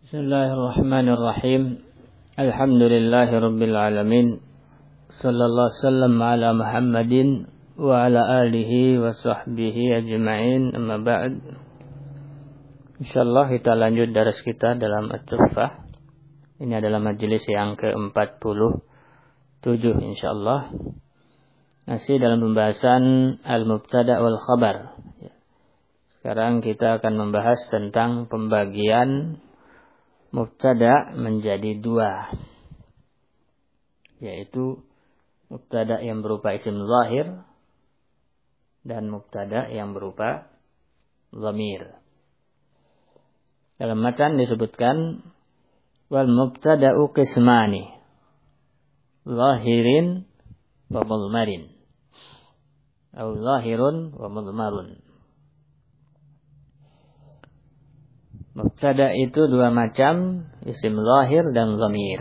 Bismillahirrahmanirrahim. Alhamdulillahirabbil alamin. Sallallahu sallam ala Muhammadin wa ala alihi wa sahbihi ajma'in. Amma ba'd. Insyaallah kita lanjut daras kita dalam At-Tuffah. Ini adalah majelis yang ke-47 insyaallah. Masih dalam pembahasan al-mubtada' wal khabar. Sekarang kita akan membahas tentang pembagian mubtada menjadi dua, yaitu mubtada yang berupa isim zahir dan mubtada yang berupa dhamir. Dalam matan disebutkan wal mubtada'u qismani zahirin wa mudmarin atau zahirun wa mudmarun. Mubtada itu dua macam, isim zahir dan dhamir.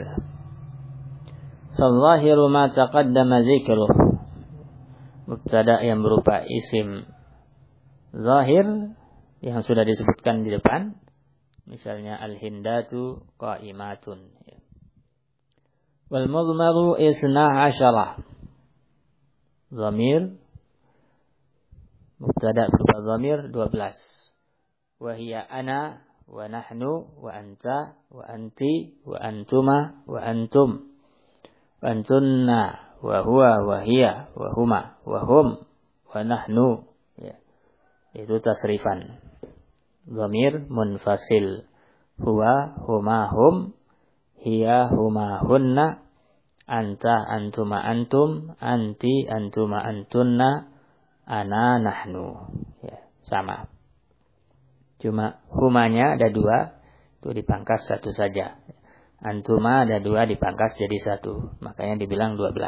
Zahiru ma taqaddama dzikruh. Mubtada yang berupa isim zahir yang sudah disebutkan di depan, misalnya al-hindatu qa'imatun. Wal mudmaru isna asyara. Dhamir, mubtada berupa dhamir 12. Wa hiya ana wa nahnu wa anta wa anti wa antuma wa antum wa antunna wa huwa wa hiya wa huma wa hum wa nahnu, ya. Itu tasrifan. Dhamir munfasil. Huwa huma hum, hiya huma hunna, anta antuma antum, anti antuma antunna, ana nahnu, ya, sama. Cuma humanya ada dua, itu dipangkas satu saja. Antuma ada dua, dipangkas jadi satu. Makanya dibilang 12.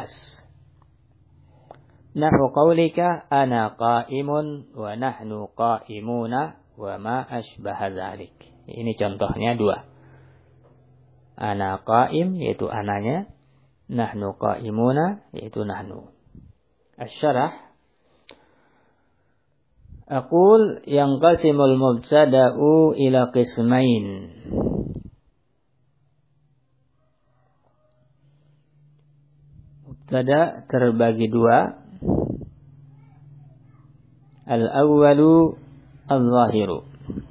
Nahu qawlika ana qa'imun wa nahnu qa'imuna wa ma ashbaha dzalik. Ini contohnya dua. Ana qa'im yaitu ananya, nahnu qa'imuna yaitu nahnu. Asy-syarah aqul yanqasimul mubtada'u ila qismain. Mubtada terbagi dua. Al-awwalu al-zahiru.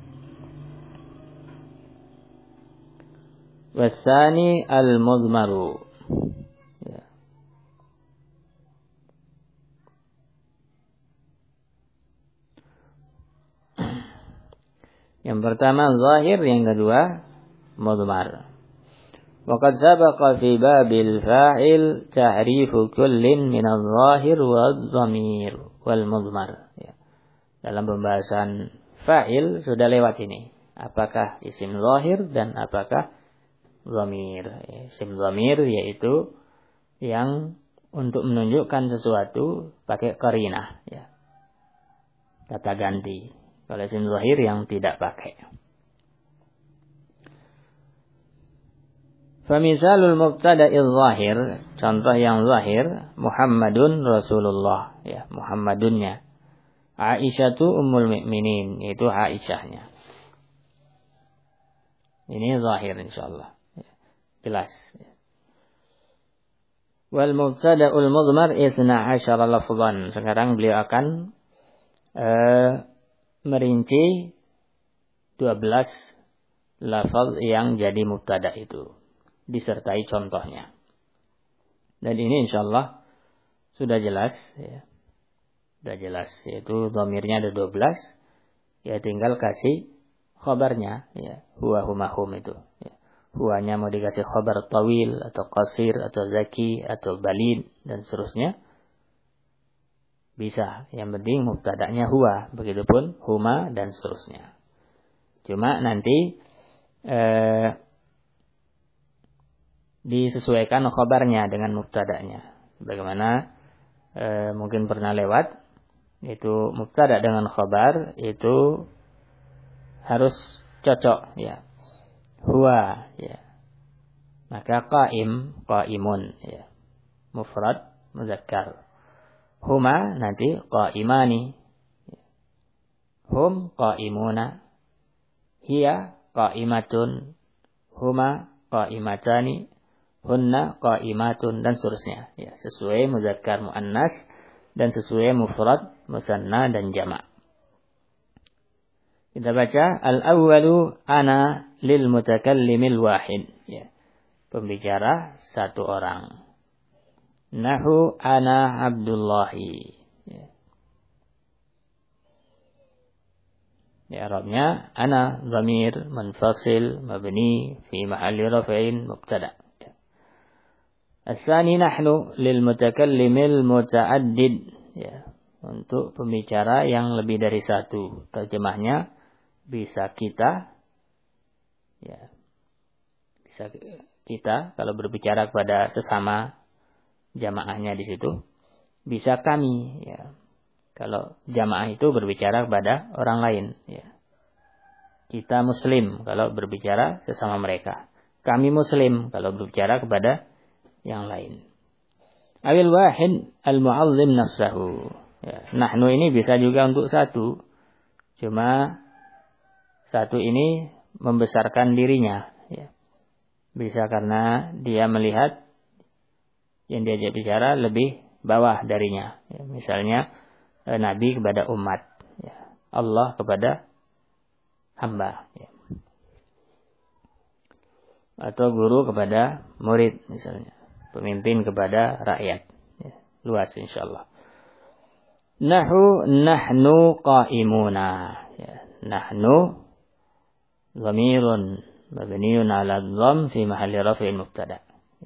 Wassani al-mudmaru. Yang pertama zahir, yang kedua mudmar. Waqad sabaqa fi babil fa'il ta'rifu kullin min adh-dhahir wadh-dhamir wal mudmar. Ya. Dalam pembahasan fa'il sudah lewat ini. Apakah isim zahir dan apakah dhamir. Isim dhamir yaitu yang untuk menunjukkan sesuatu pakai qarinah, ya. Kata ganti. Kalau isim zahir yang tidak pakai. Famisalul mubtada'il zahir, contoh yang zahir, Muhammadun Rasulullah, ya, Muhammadunnya. Aisyatu ummul mukminin, itu Aisyahnya. Ini zahir insyaallah. Ya, jelas. Wal mubtada'ul mudmar 12 lafzan. Sekarang beliau akan merinci 12 lafaz yang jadi mubtada itu, disertai contohnya. Dan ini insyaallah sudah jelas, ya. Sudah jelas, yaitu dhamirnya ada 12, ya tinggal kasih khabarnya, ya. Huwa huma hum itu, ya. Huwanya mau dikasih khabar tawil atau qasir atau zaki atau balid dan seterusnya. Bisa, yang penting mubtada'nya huwa, begitupun huma dan seterusnya. Cuma nanti disesuaikan khabarnya dengan mubtada'nya. Bagaimana mungkin pernah lewat, itu mubtada' dengan khabar itu harus cocok, ya. Huwa, ya. Maka qa'im, qa'imun, ya. Mufrad, muzakkar. Huma nanti qa'imani. Hum qa'imuna. Hiya qa'imatun. huma qa'imatani, hunna qa'imatun, dan seterusnya. Ya, sesuai muzakkar muannas dan sesuai mufrad musanna dan jamak. Kita baca al-awwalu ana lil mutakallimil wahid. Ya. Pembicara satu orang. Nahu ana Abdullahi. Ya. Di Arabnya ana dhamir munfasil mabni fi mahalli raf'in mubtada. As-tsani nahnu lil mutakallimil muta'addid. Ya. Untuk pembicara yang lebih dari satu. Terjemahnya bisa kita, ya, bisa kita kalau berbicara kepada sesama jamaahnya di situ, bisa kami, ya, kalau jamaah itu berbicara kepada orang lain, ya, kita muslim kalau berbicara sesama mereka, kami muslim kalau berbicara kepada yang lain. Awil wahid al-mu'azzim nafsahu. Ya, nahnu ini bisa juga untuk satu, cuma satu ini membesarkan dirinya, ya. Bisa karena dia melihat yang diajak bicara lebih bawah darinya. Ya. Misalnya Nabi kepada umat, ya. Allah kepada hamba, ya. Atau guru kepada murid misalnya, pemimpin kepada rakyat, ya. Luas insyaallah. Nahnu qa'imuna, ya. Nahnu dhamirun mabniun 'ala dhamm fi mahalli raf'in mubtada.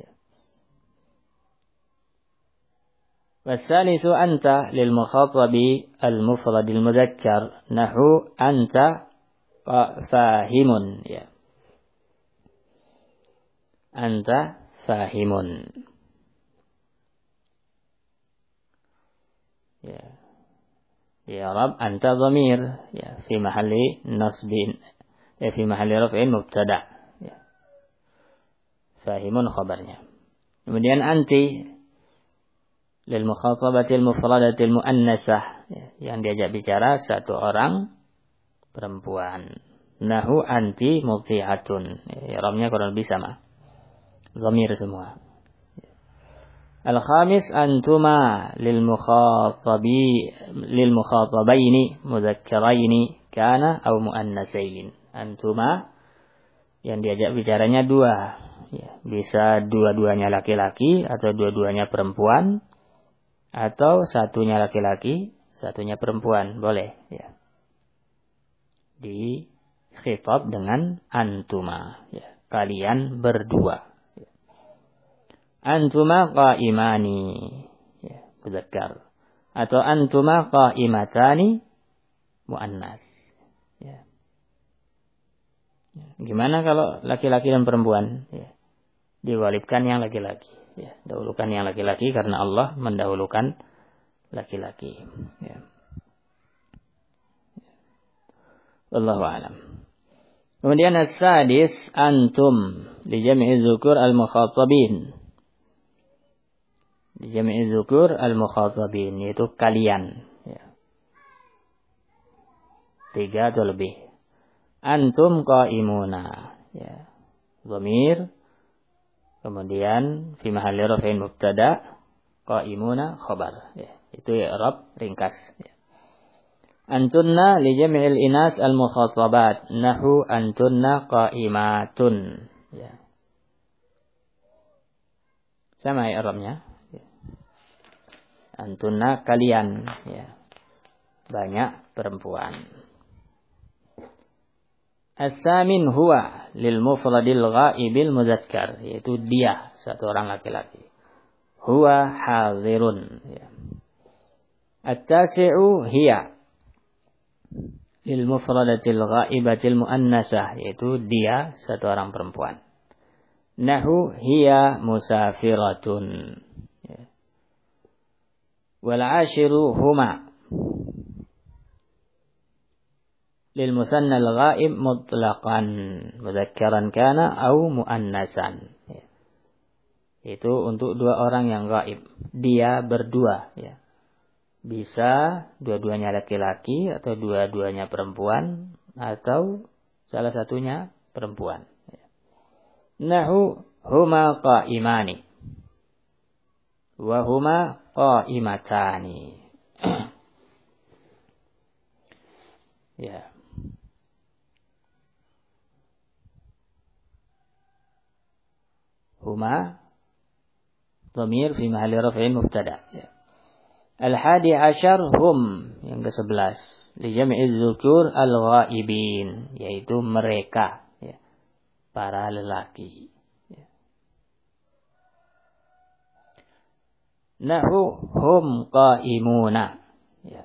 Wasalisu anta lil mukhatabi al mufrad al mudzakkar nahu anta fahimun, ya. Anta fahimun. Ya. Ya Rabb anta dhamir, ya, fi mahalli nasbin, ya, fi mahalli raf'in mubtada, ya. Fahimun khabarnya. Kemudian anti lil mukhatabatil mufradatil muannasah, ya, yang diajak bicara satu orang perempuan. Nahu anti muti'atun. Ya, I'rabnya kurang lebih sama. Dhamir semua. Al-khamis antuma lil mukhatabaini mudzakkaraini kana aw muannasain. Antuma yang diajak bicaranya dua, ya, bisa dua-duanya laki-laki atau dua-duanya perempuan, atau satunya laki-laki satunya perempuan, boleh, ya. Di khitab dengan antuma, ya, kalian berdua, ya. Antuma qa'imani, ya, mudzakkar, atau antuma qa'imatani muannas, ya. Gimana kalau laki-laki dan perempuan? Ya. Diwalibkan yang laki-laki. Ya. Dahulukan yang laki-laki karena Allah mendahulukan laki-laki. Ya. Wallahu a'lam. Kemudian as-sadis antum li jam'i dzukur al-mukhatabin. Li jam'i dzukur al-mukhatabin, yaitu kalian. Ya. 3 atau lebih. Antum qa'imuna, ya. Dhamir, kemudian fi mahalli raf'in mubtada, qa'imuna khabar, ya. Itu i'rab ringkas, ya. Antunna li jam'il inas al mukhatabat, nahu antunna qa'imatun, ya. Sama i'rabnya, ya. Antunna kalian, ya. Banyak perempuan. As-samin huwa lil mufradil ghaibil mudzakkar, yaitu dia, satu orang laki-laki. Huwa hadirun, ya. At-tasi'u hiya lil mufradatil ghaibatil muannasah, yaitu dia, satu orang perempuan. Nahu hiya musafiratun, ya. Wal 'ashiru huma lil musanna al-ghaib mutlaqan mudzakkaran kana au muannasan, ya. Itu untuk dua orang yang gaib, dia berdua, ya. Bisa dua-duanya laki-laki atau dua-duanya perempuan atau salah satunya perempuan, ya. Nahu huma qa'imani wa huma qa'imatani. Ya. Huma dhamir fi mahalli raf'in mubtada. Ya. Al-hadi asyar hum, yang ke-11, li jam'i dzukur al-ghaibin, yaitu mereka, ya, para lelaki. Ya. Nahu hum qaimuna, ya.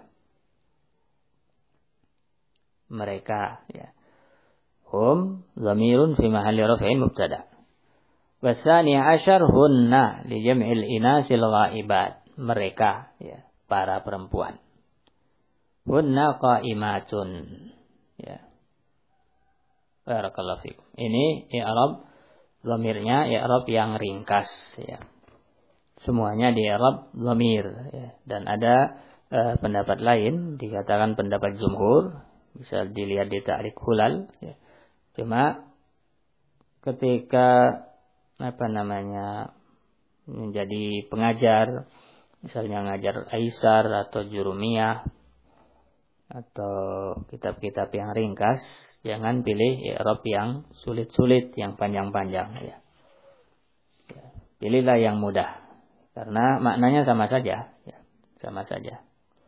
Mereka, ya. Hum dhamirun fi mahalli raf'in mubtada. Wasani asyar hunna li jam'il inasil ghaibat, mereka, ya, para perempuan. Hunna qaimatun, ya. Barakallahu fikum. Ini i'rab dhamirnya, i'rab yang ringkas, ya. Semuanya di i'rab dhamir, ya. Dan ada pendapat lain, dikatakan pendapat jumhur, bisa dilihat di Ta'liq Hulal, ya. Cuma ketika menjadi pengajar, misalnya ngajar Aisar atau Jurumiyah atau kitab-kitab yang ringkas, jangan pilih i'rab yang sulit-sulit, yang panjang-panjang, ya. Pilihlah yang mudah, karena maknanya sama saja, ya. Sama saja,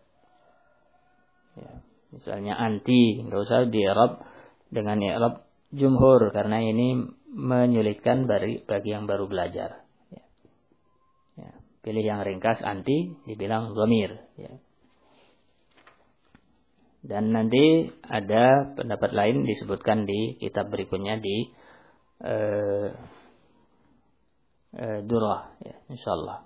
ya. Misalnya anti, enggak usah di i'rab dengan i'rab jumhur, karena ini menyulitkan bagi yang baru belajar, ya. Ya. Pilih yang ringkas, anti, dibilang dhamir, ya. Dan nanti ada pendapat lain disebutkan di kitab berikutnya di Durrah, ya, insyaallah.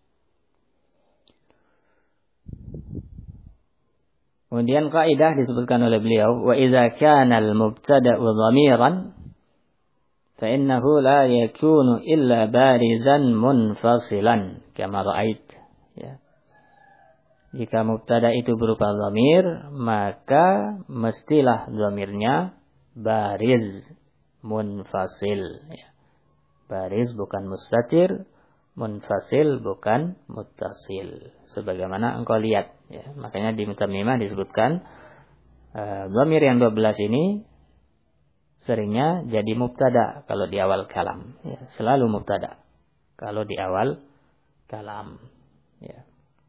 Kemudian kaidah disebutkan oleh beliau, wa idza kana al-mubtada'u dhamiran fa innahu la yakunu illa barizan munfasilan kama ra'ait, ya. Jika mubtada itu berupa dhamir, maka mestilah dhamirnya bariz munfasil, ya. Bariz bukan mustatir, munfasil bukan muttasil, sebagaimana engkau lihat, ya. Makanya di Mutammimah disebutkan dhamir yang 12 ini seringnya jadi mubtada kalau di awal kalam, ya. Selalu mubtada kalau di awal kalam, ya.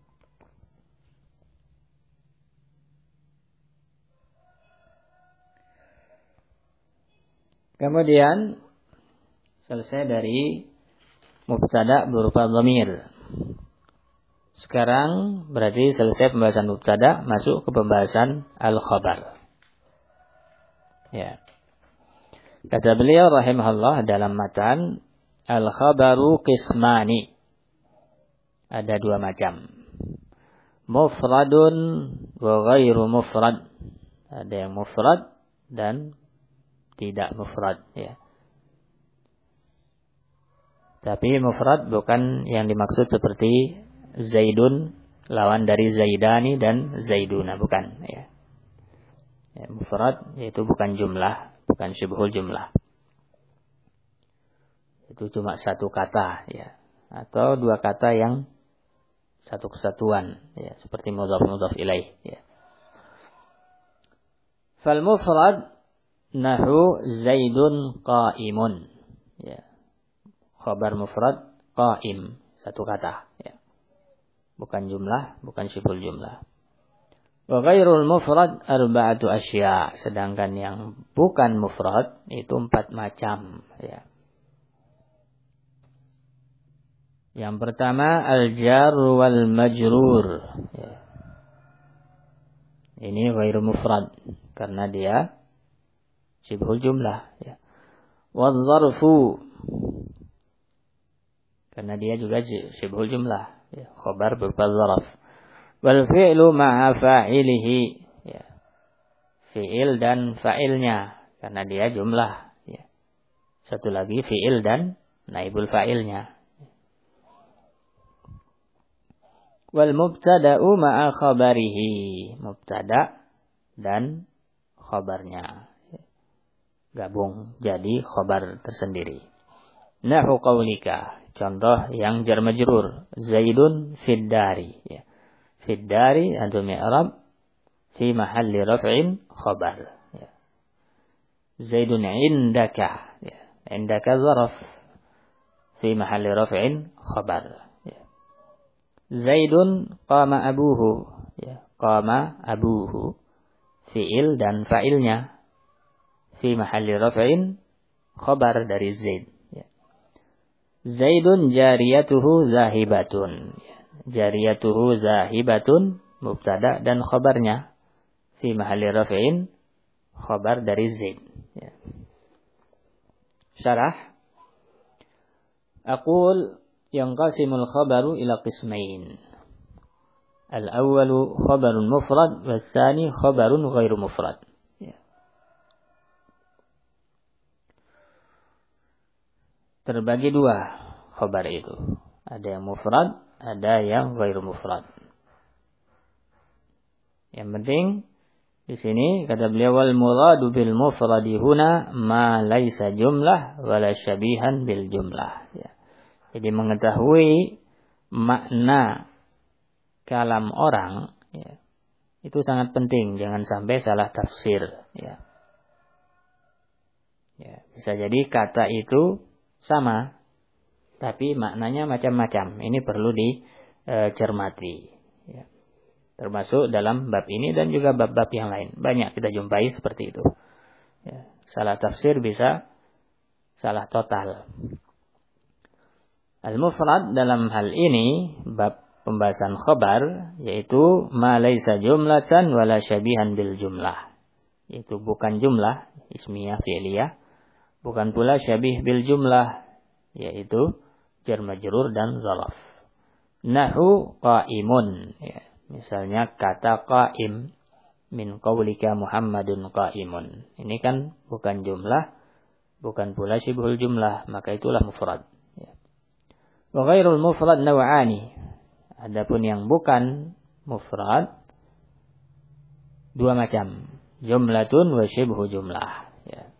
Kemudian selesai dari mubtada berupa dhamir. Sekarang berarti selesai pembahasan mubtada, masuk ke pembahasan al-khabar, ya. Kata beliau rahimahullah dalam matan, al-khabaru qismani, ada dua macam. Mufradun wa ghairu mufrad. Ada yang mufrad dan tidak mufrad, ya. Tapi mufrad bukan yang dimaksud seperti Zaidun lawan dari Zaidani dan Zaiduna, bukan, ya. Ya, mufrad yaitu bukan jumlah, bukan syubhul jumlah. Itu cuma satu kata, ya, atau dua kata yang satu kesatuan, ya, seperti mudhaf ilaih, ya. Fal mufrad nahu Zaidun qaimun, ya. Khabar mufrad qaim, satu kata, ya. Bukan jumlah, bukan syibhul jumlah. Wa ghairul mufrad arba'atu asya, sedangkan yang bukan mufrad itu 4 macam, ya. Yang pertama al-jar wal majrur, ya. Ini ghairu mufrad karena dia syibhul jumlah, ya. Wadh-dharfu, karena dia juga syibhul jumlah, ya, khabar berupa dzaraf. Wal fi'lu ma'a fa'ilihi, ya. Fi'il dan fa'ilnya, karena dia jumlah, ya. Satu lagi fi'il dan naibul fa'ilnya. Wal mubtada'u ma'a khabarihi, mubtada dan khabarnya, ya. Gabung jadi khabar tersendiri. Nahu qaulika. Contoh yang jar majrur. Zaidun fid dari. Ya. Fid dari antum i'rab fi mahalli raf'in khabar. Ya. Zaidun indaka. Ya. Indaka zaraf fi mahalli raf'in khabar. Ya. Zaidun qama abuhu. Ya. Qama abuhu. Fi'il dan fa'ilnya fi mahalli raf'in khabar dari Zaid. Ya. Zaidun jariyatuhu zahibatun. Ya. Jariyatuhu zahibatun mubtada dan khabarnya fi mahalli raf'in khabar dari Zaid. Ya. Syarah. Aqul yanqasimul khabaru ila qismain. Al-awwalu khabarun mufrad was-tsani khabarun ghairu mufrad. Ya. Terbagi dua khabar itu. Ada yang mufrad, ada yang ghairu mufrad. Yang penting di sini kata beliau wal muradu bil mufradi huna ma laisa jumlah wala syabihan bil jumlah. Ya. Jadi mengetahui makna kalam orang, ya, itu sangat penting. Jangan sampai salah tafsir. Ya. Ya, bisa jadi kata itu sama, tapi maknanya macam-macam. Ini perlu dicermati. Ya. Termasuk dalam bab ini dan juga bab-bab yang lain. Banyak kita jumpai seperti itu. Ya. Salah tafsir bisa salah total. Al-mufrad dalam hal ini bab pembahasan khabar yaitu ma laisa jumlatan wala syabihan bil jumlah. Itu bukan jumlah ismiyah fi'liyah, bukan pula syabih bil jumlah yaitu jar majrur dan zaraf. Nahu qaimun, ya. Misalnya kata qaim min qaulika Muhammadun qaimun. Ini kan bukan jumlah, bukan pula syibhul jumlah, maka itulah mufrad. Ya. Wa ghairul mufrad naw'ani. Adapun yang bukan mufrad dua macam, jumlatun wa syibhu jumlah. Ya.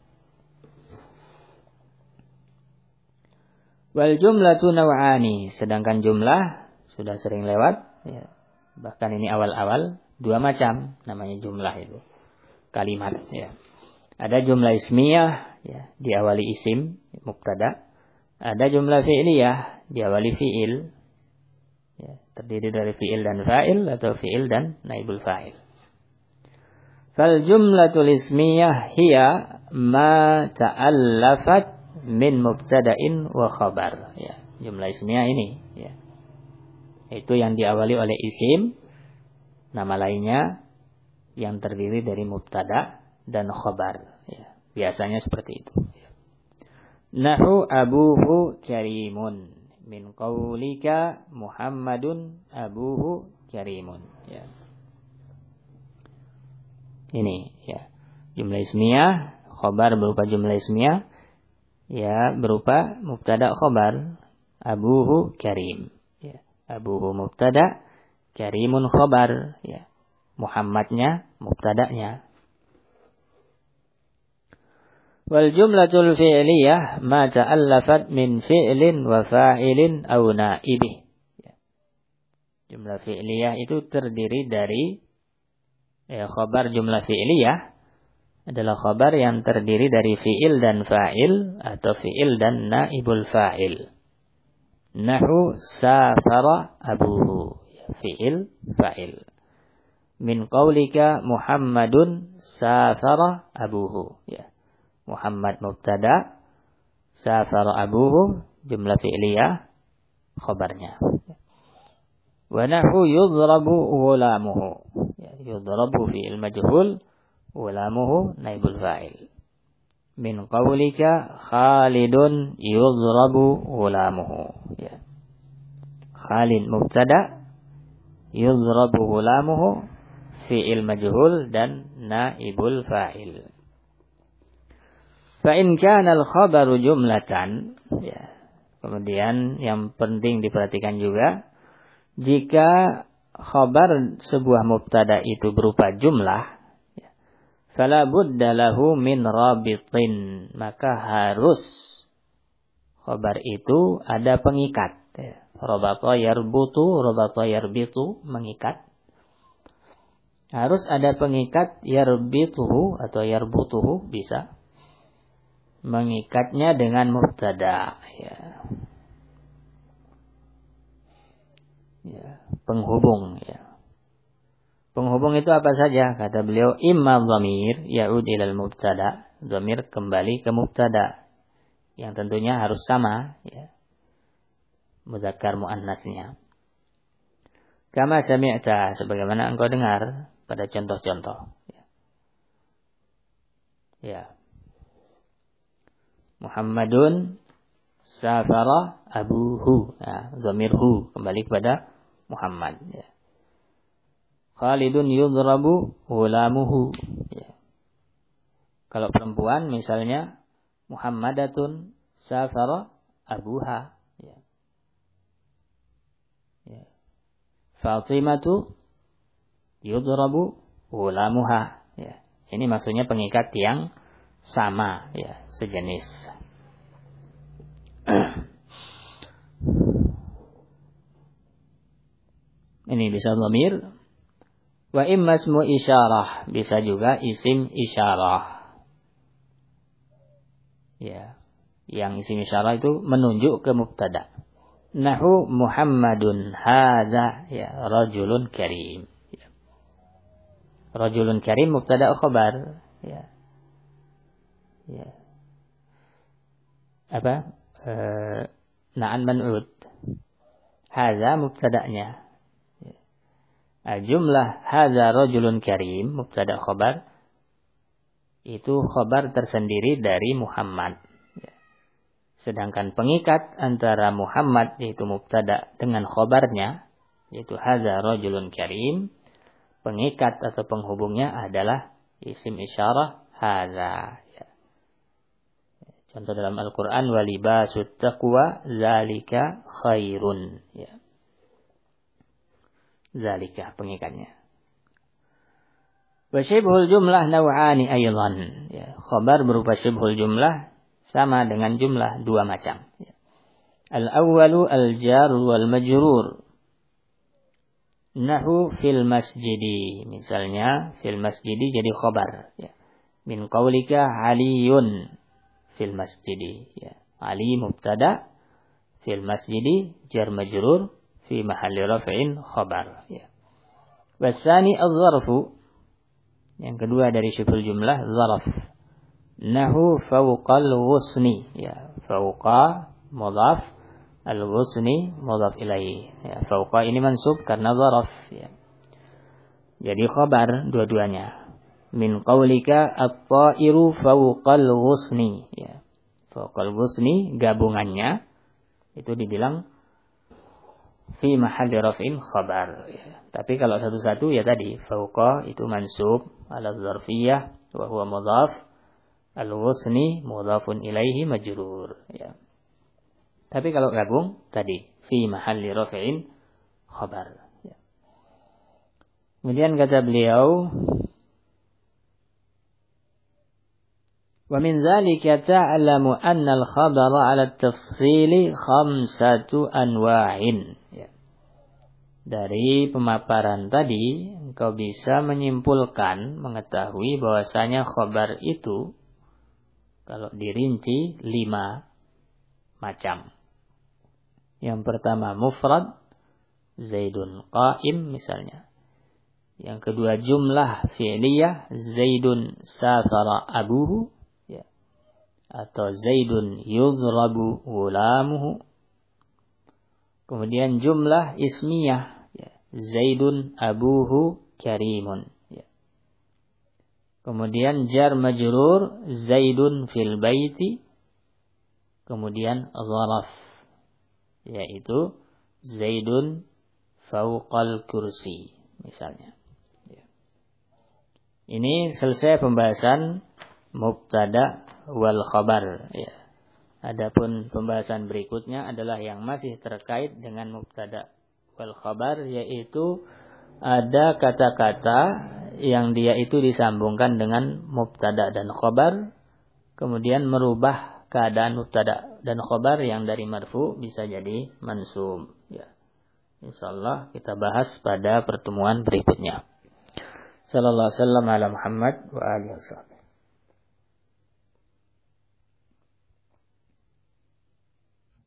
Wal jumlatu naw'ani, sedangkan jumlah sudah sering lewat. Ya. Bahkan ini awal-awal dua macam namanya jumlah itu kalimat. Ya. Ada jumlah ismiyah, ya, diawali isim mubtada. Ada jumlah fi'liyah diawali fi'il. Ya, terdiri dari fi'il dan fa'il atau fi'il dan naibul fa'il. Fal jumlatul ismiyah hiya ma ta'allafat min mubtada'in wa khabar. Ya, jumlah ismiyah ini, ya. Itu yang diawali oleh isim, nama lainnya yang terdiri dari mubtada dan khabar. Ya, biasanya seperti itu. Ya. Nahu abuhu karimun. Min qaulika Muhammadun abuhu karimun. Ya. Ini, ya. Jumlah ismiyah, khabar berupa jumlah ismiyah, ya, berupa mubtada khabar, abuhu karim. Ya. Abuhu mubtada, karimun khabar, ya. Muhammadnya mubtadanya. Wal jumlatul fi'liyah ma ta'allafat min fi'lin wa fa'ilin aw naibih. Ya. Jumlah fi'liyah itu terdiri dari khabar. Jumlah fi'liyah adalah khabar yang terdiri dari fi'il dan fa'il atau fi'il dan naibul fa'il. Nahu safara abuhu. Ya, fi'il fa'il. Min qaulika Muhammadun safara abuhu. Ya. Muhammad mubtada, safara abuhu, jumlah fi'liyah, khabarnya. Wa nahu yudrabu ghulamuhu. Ya, yudrabu fi'il majhul, ghulamuhu naibul fa'il. Min qawlika Khalidun yudrabu ghulamuhu. Ya. Khalid mubtada, yudrabu ghulamuhu, fi'il majhul dan naibul fa'il. Fa in kana al-khabaru jumlatan, ya. Kemudian yang penting diperhatikan juga, jika khabar sebuah mubtada itu berupa jumlah, ya, fala budda lahu min rabitin, maka harus Khabar itu ada pengikat. Rabata yarbutu, rabata yarbitu, mengikat. Harus ada pengikat yarbituhu atau yarbutuhu, bisa. Mengikatnya dengan mubtada. Penghubung. Penghubung itu apa saja? Kata beliau, imma dhamir ya'ud ilal mubtada. Dhamir kembali ke mubtada. Yang tentunya harus sama. Mudzakkar muannasnya. Kama sami'ta, sebagaimana engkau dengar pada contoh-contoh. Muhammadun safara abuhu. Dhamir hu kembali kepada Muhammad. Khalidun yudrabu ghulamuhu. Kalau perempuan misalnya Muhammadatun safara abuha. Fatimatu yudrabu ghulamuha. Ini maksudnya pengikat yang sama, sejenis. Ini bisa dhamir. Wa imma ismu isyarah, bisa juga isim isyarah. Yang isim isyarah itu menunjuk ke mubtada. Nahu Muhammadun hadza rajulun karim. Rajulun karim mubtada khabar. Na'an man'ud. Hadza mubtada'nya. Jumlah hadza rajulun karim, mubtada khabar, itu khabar tersendiri dari Muhammad. Sedangkan pengikat antara Muhammad yaitu mubtada dengan khabarnya, yaitu hadza rajulun karim, pengikat atau penghubungnya adalah isim isyarah hadza. Contoh dalam Al-Quran, walibasut taqwa zalika khairun. Zalika pengikatnya. Wa syibhul jumlah naw'ani aydan. Khabar berupa syibhul jumlah sama dengan jumlah dua macam. Al-awwalu al-jar wal majrur. Nahu fil masjidi. Misalnya fil masjidi jadi khabar. Min qaulika aliyun fil masjidi. Ali mubtada, fil masjidi jar majrur, fi mahalli raf'in khabar. Wasani az-zarfu. Yang kedua dari syibhul jumlah zarf. Nahu fawqal ghusni. Fawqa mudhaf, al-ghusni mudhaf ilaihi. Fawqa ini mansub karena zarf. Jadi khabar dua-duanya. Min qaulika at-ta'iru fawqal ghusni. Fawqal ghusni gabungannya itu dibilang fi mahalli raf'in khabar. Tapi kalau satu-satu tadi fauqa itu mansub ala dzarfiyah wa huwa mudhaf, al-ghusni mudhafun ilaihi majrur. Tapi kalau gabung tadi fi mahalli raf'in khabar. Kemudian kata beliau, wa min dzalika ta'lamu anna al-khabara 'ala at-tafsili khamsatu anwa'in. Dari pemaparan tadi engkau bisa menyimpulkan, mengetahui bahwasanya khabar itu kalau dirinci 5 macam. Yang pertama mufrad, Zaidun qa'im misalnya. Yang kedua jumlah fi'liyah, Zaidun safara abuhu, atau Zaidun yudrabu ghulamuhu. Kemudian jumlah ismiyah, Zaidun abuhu karimun. Kemudian jar majrur, Zaidun fil baiti. Kemudian zaraf, yaitu Zaidun fawqal kursi misalnya. Ini selesai pembahasan mubtada wal khabar. Adapun pembahasan berikutnya adalah yang masih terkait dengan mubtada wal khabar, yaitu ada kata-kata yang dia itu disambungkan dengan mubtada dan khabar, kemudian merubah keadaan mubtada dan khobar yang dari marfu bisa jadi mansub. Ya. Insyaallah kita bahas pada pertemuan berikutnya. Sallallahu alaihi wasallam ala Muhammad wa alihi wasallam.